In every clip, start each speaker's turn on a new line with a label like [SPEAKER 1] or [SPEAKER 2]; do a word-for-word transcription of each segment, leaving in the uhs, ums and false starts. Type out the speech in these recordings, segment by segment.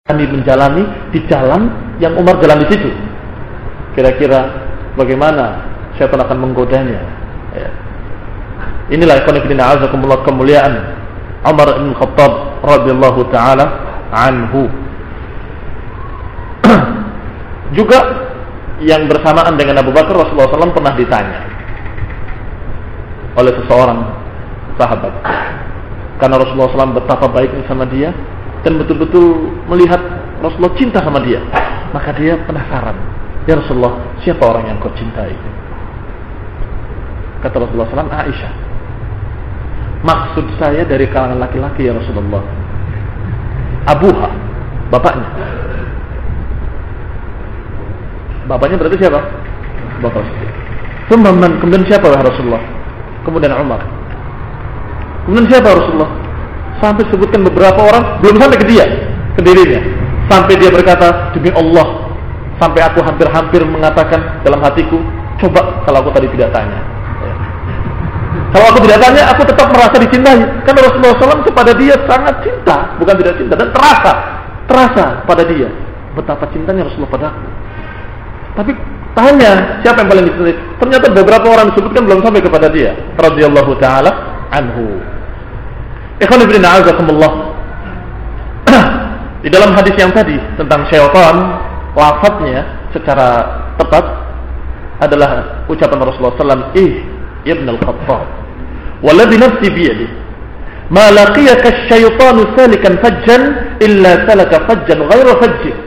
[SPEAKER 1] kami menjalani di jalan yang Umar jalan di situ. Kira-kira bagaimana syaitan akan menggodanya? Ya. Inilah ikhwan fillah azakumullah kemuliaan Umar bin Khattab radhiyallahu taala anhu. Juga yang bersamaan dengan Abu Bakar, Rasulullah shallallahu alaihi wasallam pernah ditanya oleh seseorang sahabat, karena Rasulullah shallallahu alaihi wasallam betapa baiknya sama dia dan betul-betul melihat Rasulullah cinta sama dia, maka dia penasaran, ya Rasulullah, siapa orang yang kau cintai? Kata Rasulullah shallallahu alaihi wasallam, Aisyah. Maksud saya dari kalangan laki-laki ya Rasulullah, abuha, bapaknya. Bapaknya berarti siapa? Bakar Siddiq. Kemudian siapa ya Rasulullah? Kemudian Umar. Kemudian siapa Rasulullah? Sampai sebutkan beberapa orang, belum sampai ke dia, ke dirinya. Sampai dia berkata, demi Allah, sampai aku hampir-hampir mengatakan dalam hatiku, coba kalau aku tadi tidak tanya. Ya. Kalau aku tidak tanya, aku tetap merasa dicintai. Karena Rasulullah shallallahu alaihi wasallam kepada dia sangat cinta, bukan tidak cinta, dan terasa, terasa pada dia betapa cintanya Rasulullah padaku. Tapi tanya siapa yang paling dicintai? Ternyata beberapa orang disebutkan belum sampai kepada dia. Radhiyallahu taala anhu. Ikhwan fillah azakumullah. Di dalam hadis yang tadi tentang syaitan, lafadznya secara tepat adalah ucapan Rasulullah shallallahu alaihi wasallam, "Ih, ibn al-Khattab, walladhi nafsi biyadihi, ma laqiyaka asy-syaitanu salikan fajjan illa salaka fajjan ghayra fajjik."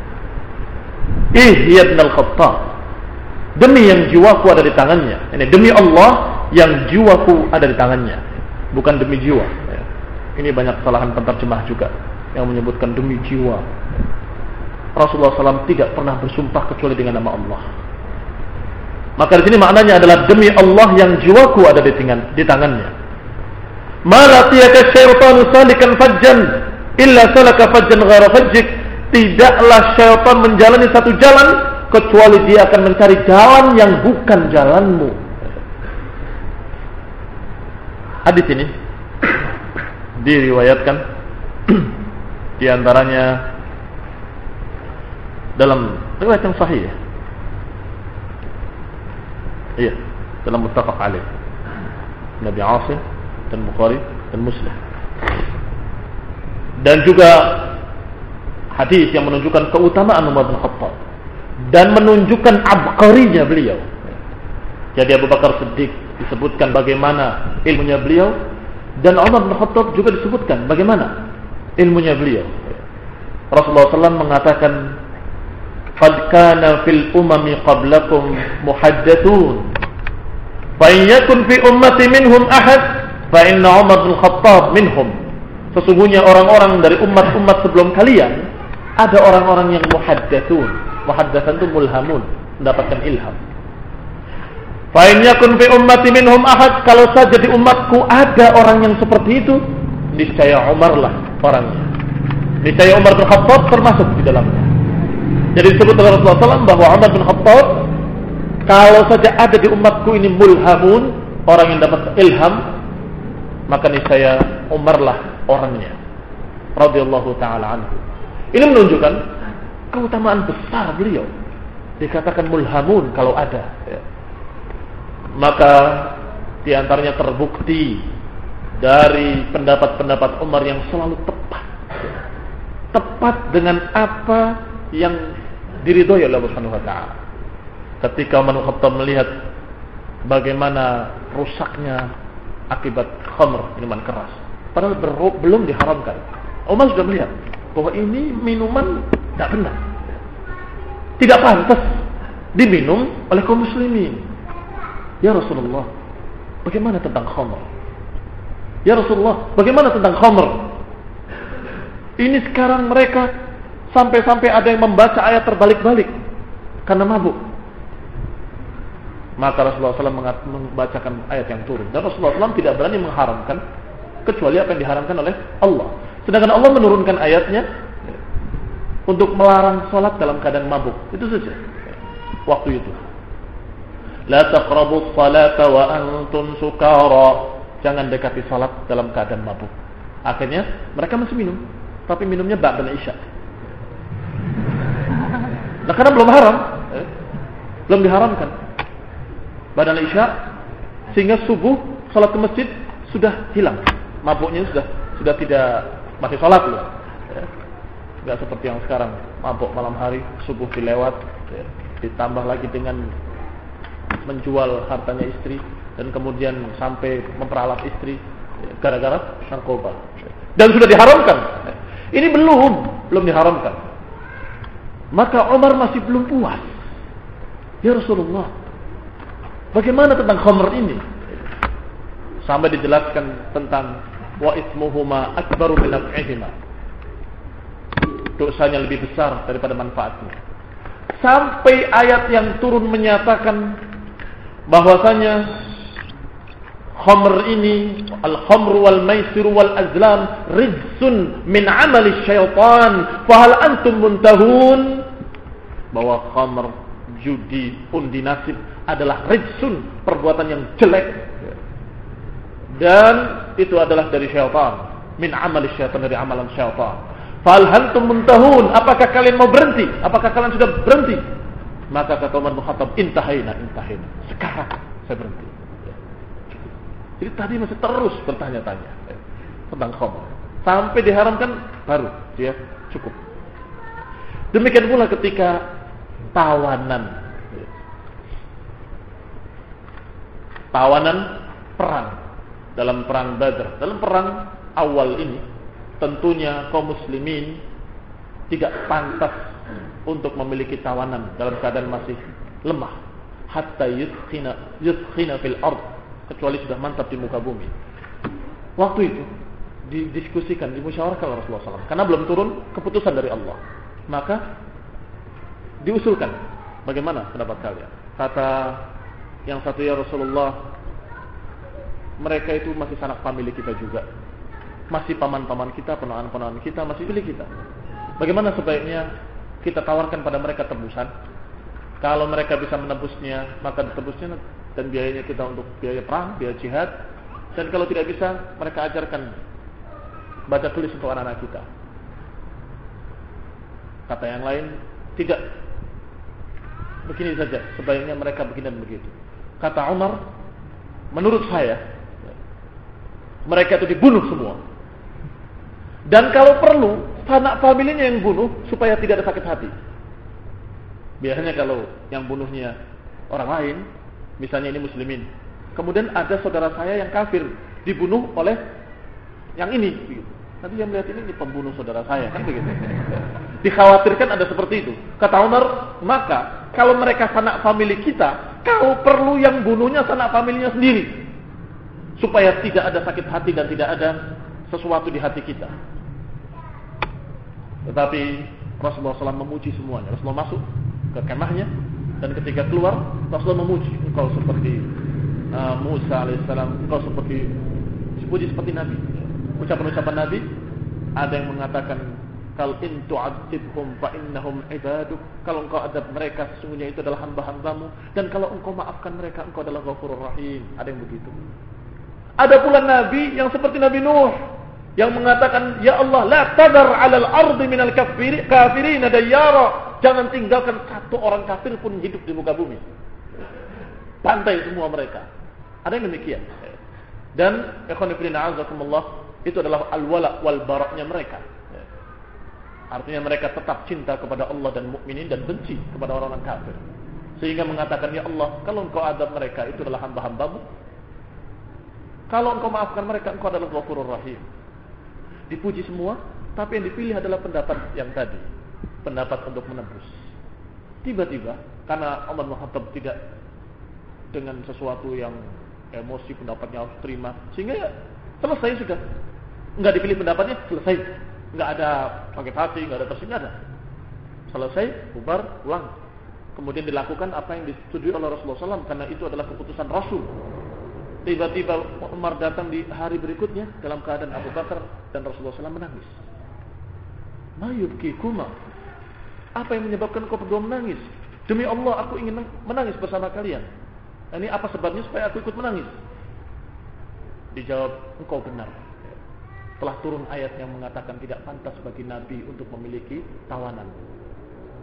[SPEAKER 1] Ih, ibn al-Khattab, demi yang jiwaku ada di tangannya. Ini demi Allah yang jiwaku ada di tangannya, bukan demi jiwa. Ini banyak kesalahan penterjemah juga yang menyebutkan demi jiwa. Rasulullah shallallahu alaihi wasallam tidak pernah bersumpah kecuali dengan nama Allah. Maka di sini maknanya adalah demi Allah yang jiwaku ada di, tingan, di tangannya. Ma laqiyaka syaitanu salikan fajjan illa salaka fajjan ghayra fajjik. Tidaklah syaitan menjalani satu jalan kecuali dia akan mencari jalan yang bukan jalanmu. Hadis ini diriwayatkan di antaranya dalam riwayat yang sahih. Iya, dalam muttafaq alaih. Nabi Asim dan Bukhari dan Muslim. Dan juga hadis yang menunjukkan keutamaan Umar bin Khattab dan menunjukkan abqarinya beliau. Jadi Abu Bakar Siddiq disebutkan bagaimana ilmunya beliau, dan Umar bin Khattab juga disebutkan bagaimana ilmunya beliau. Rasulullah shallallahu alaihi wasallam mengatakan, "Qad kana fil umami qablakum muhaddathun, fa in yakun fi ummati minhum ahad, fa inna Umar bin Khattab minhum." Sesungguhnya orang-orang dari umat-umat sebelum kalian ada orang-orang yang muhaddatsun. Muhaddatsan itu mulhamun, mendapatkan ilham. Fa in yakun fi ummati minhum ahad, kalau saja di umatku ada orang yang seperti itu, niscaya Umar lah orangnya. Niscaya Umar bin Khattab termasuk di dalamnya. Jadi disebut oleh Rasulullah shallallahu alaihi wasallam bahwa Umar bin Khattab kalau saja ada di umatku ini mulhamun, orang yang dapat ilham, maka niscaya Umar lah orangnya. Radhiyallahu taala anhu. Ini menunjukkan keutamaan besar beliau. Dikatakan mulhamun kalau ada. Ya. Maka diantaranya terbukti dari pendapat-pendapat Umar yang selalu tepat. Ya. Tepat dengan apa yang diridhoi oleh Allah Subhanahu wa taala. Ketika Umar bin Khattab melihat bagaimana rusaknya akibat khamr, minuman keras, padahal ber- belum diharamkan. Umar sudah melihat bahwa ini minuman tidak benar, tidak pantas diminum oleh kaum muslimin. Ya Rasulullah, bagaimana tentang khamr? Ya Rasulullah, bagaimana tentang khamr? Ini sekarang mereka sampai-sampai ada yang membaca ayat terbalik-balik karena mabuk. Maka Rasulullah shallallahu alaihi wasallam membacakan ayat yang turun, dan Rasulullah shallallahu alaihi wasallam tidak berani mengharamkan kecuali apa yang diharamkan oleh Allah. Sedangkan Allah menurunkan ayatnya untuk melarang sholat dalam keadaan mabuk. Itu saja waktu itu. La taqrabus salata wa antum sukara. Jangan dekati sholat dalam keadaan mabuk. Akhirnya mereka masih minum, tapi minumnya ba'da isya. karena belum haram, eh, belum diharamkan. Badan isya sehingga subuh salat ke masjid sudah hilang, mabuknya sudah sudah tidak masih salat loh. Eh, enggak seperti yang sekarang mabuk malam hari, subuh dilewat, eh, ditambah lagi dengan menjual hartanya istri dan kemudian sampai memperalat istri eh, gara-gara narkoba. Dan sudah diharamkan. Eh, ini belum belum diharamkan. Maka Umar masih belum puas. Ya Rasulullah, bagaimana tentang khamr ini? Sampai dijelaskan tentang wa ismuhuma akbaru min naf'ihima. Dosanya lebih besar daripada manfaatnya. Sampai ayat yang turun menyatakan bahwasanya khamr ini, al-khamru wal maisir wal azlam rijsun min amali syaitan, fahal antum muntahun? Bahwa khamr, judi, undi nasib adalah rijsun, perbuatan yang jelek, dan itu adalah dari syaitan, min amali syaitan, dari amalan syaitan. Fahal antum muntahun? Apakah kalian mau berhenti? Apakah kalian sudah berhenti? Maka kata Umar bin Khattab, intahina, intahina. Sekarang saya berhenti. Jadi tadi masih terus bertanya-tanya tentang khamr. Sampai diharamkan baru dia cukup. Demikian pula ketika tawanan. Tawanan perang. Dalam perang Badar. Dalam perang awal ini tentunya kaum muslimin tidak pantas untuk memiliki tawanan dalam keadaan masih lemah. Hatta yuskhina yuskhina fil ard, kecuali sudah mantap di muka bumi. Waktu itu didiskusikan, dimusyawarahkan oleh Rasulullah shallallahu alaihi wasallam karena belum turun keputusan dari Allah. Maka diusulkan, bagaimana pendapat kalian? Kata yang satu, ya Rasulullah, mereka itu masih sanak famili kita juga, masih paman-paman kita, ponakan-ponakan kita, masih pilih kita. Bagaimana sebaiknya kita tawarkan pada mereka tebusan? Kalau mereka bisa menebusnya, maka ditebusnya dan biayanya kita untuk biaya perang, biaya jihad. Dan kalau tidak bisa, mereka ajarkan baca tulis untuk anak-anak kita. Kata yang lain, tidak. Begini saja, sebaiknya mereka begini dan begitu. Kata Umar, menurut saya, mereka itu dibunuh semua. Dan kalau perlu, sanak familinya yang bunuh supaya tidak ada sakit hati. Biasanya kalau yang bunuhnya orang lain, misalnya ini muslimin, kemudian ada saudara saya yang kafir dibunuh oleh yang ini, nanti yang melihat ini, ini pembunuh saudara saya, kan begitu. Dikhawatirkan ada seperti itu. Kata Umar, maka kalau mereka sanak famili kita, kau perlu yang bunuhnya sanak familinya sendiri, supaya tidak ada sakit hati dan tidak ada sesuatu di hati kita. Tetapi Rasulullah shallallahu alaihi wasallam memuji semuanya. Rasulullah masuk ke kemahnya, dan ketika keluar Rasulullah memuji, engkau seperti uh, Musa alaihissalam, engkau seperti dipuji seperti Nabi. Ucapan-ucapan Nabi, ada yang mengatakan, kal in tu'adzibhum fa innahum ibaduk, kalau engkau adab mereka sesungguhnya itu adalah hamba-hambamu, dan kalau engkau maafkan mereka engkau adalah Ghafurur Rahim. Ada yang begitu. Ada pula Nabi yang seperti Nabi Nuh, yang mengatakan, ya Allah, la tadar 'alal ardi minal kafirin dayyara, jangan tinggalkan satu orang kafir pun hidup di muka bumi. Bantai semua mereka. Ada yang demikian. Dan ikhwan fillah azakumullah, itu adalah al-wala wal baraknya mereka. Artinya mereka tetap cinta kepada Allah dan mukminin dan benci kepada orang-orang kafir. Sehingga mengatakan, ya Allah, kalau engkau adab mereka itu adalah hamba-hambamu, kalau engkau maafkan mereka engkau adalah Ghafurur Rahim. Dipuji semua, tapi yang dipilih adalah pendapat yang tadi, pendapat untuk menebus. Tiba-tiba karena Umar bin Khattab tidak dengan sesuatu yang emosi, pendapatnya harus terima, sehingga ya selesai sudah. Enggak dipilih pendapatnya, selesai. Enggak ada sakit hati, enggak ada tersinggung, ada. Selesai, bubar, pulang. Kemudian dilakukan apa yang disetujui oleh Rasulullah shallallahu alaihi wasallam, karena itu adalah keputusan Rasul. Tiba-tiba Umar datang di hari berikutnya dalam keadaan Abu Bakar dan Rasulullah shallallahu alaihi wasallam menangis. Mayubkikuma, apa yang menyebabkan kau berdua menangis? Demi Allah, aku ingin menangis bersama kalian. Ini apa sebabnya supaya aku ikut menangis? Dijawab, engkau benar. Telah turun ayat yang mengatakan tidak pantas bagi Nabi untuk memiliki tawanan.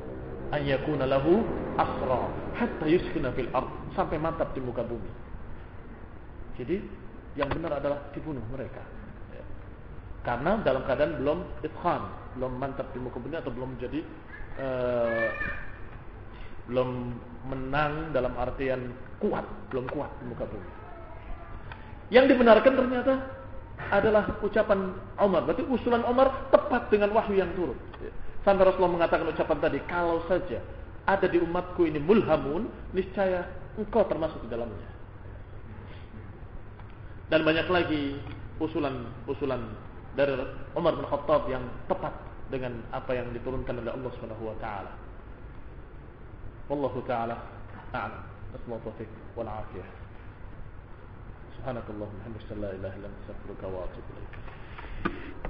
[SPEAKER 1] an yakuna lahu asra hatta yuskina fil ard, sampai mantap di muka bumi. Jadi yang benar adalah dibunuh mereka. Ya. Karena dalam keadaan belum itqan, belum mantap di muka bumi atau belum menjadi uh, belum menang dalam artian kuat, belum kuat di muka bumi. Yang dibenarkan ternyata adalah ucapan Umar. Berarti usulan Umar tepat dengan wahyu yang turun. Sampai Rasulullah mengatakan ucapan tadi, kalau saja ada di umatku ini mulhamun, niscaya engkau termasuk di dalamnya. Dan banyak lagi usulan-usulan dari Umar bin Khattab yang tepat dengan apa yang diturunkan oleh Allah Subhanahu wa taala. Wallahu taala a'lam. Assalamu taufiq wal afiyah. Subhanakallahumma wa bihamdika la ilaha illa anta astaghfiruka wa atubu ilaik.